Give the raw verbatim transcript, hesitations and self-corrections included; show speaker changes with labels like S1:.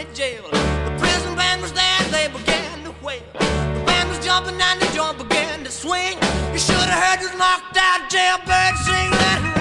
S1: county jail. The prison band was there, they began to wail. The band was jumping and the joint began to swing. You should have heard this knocked out jailbird sing that.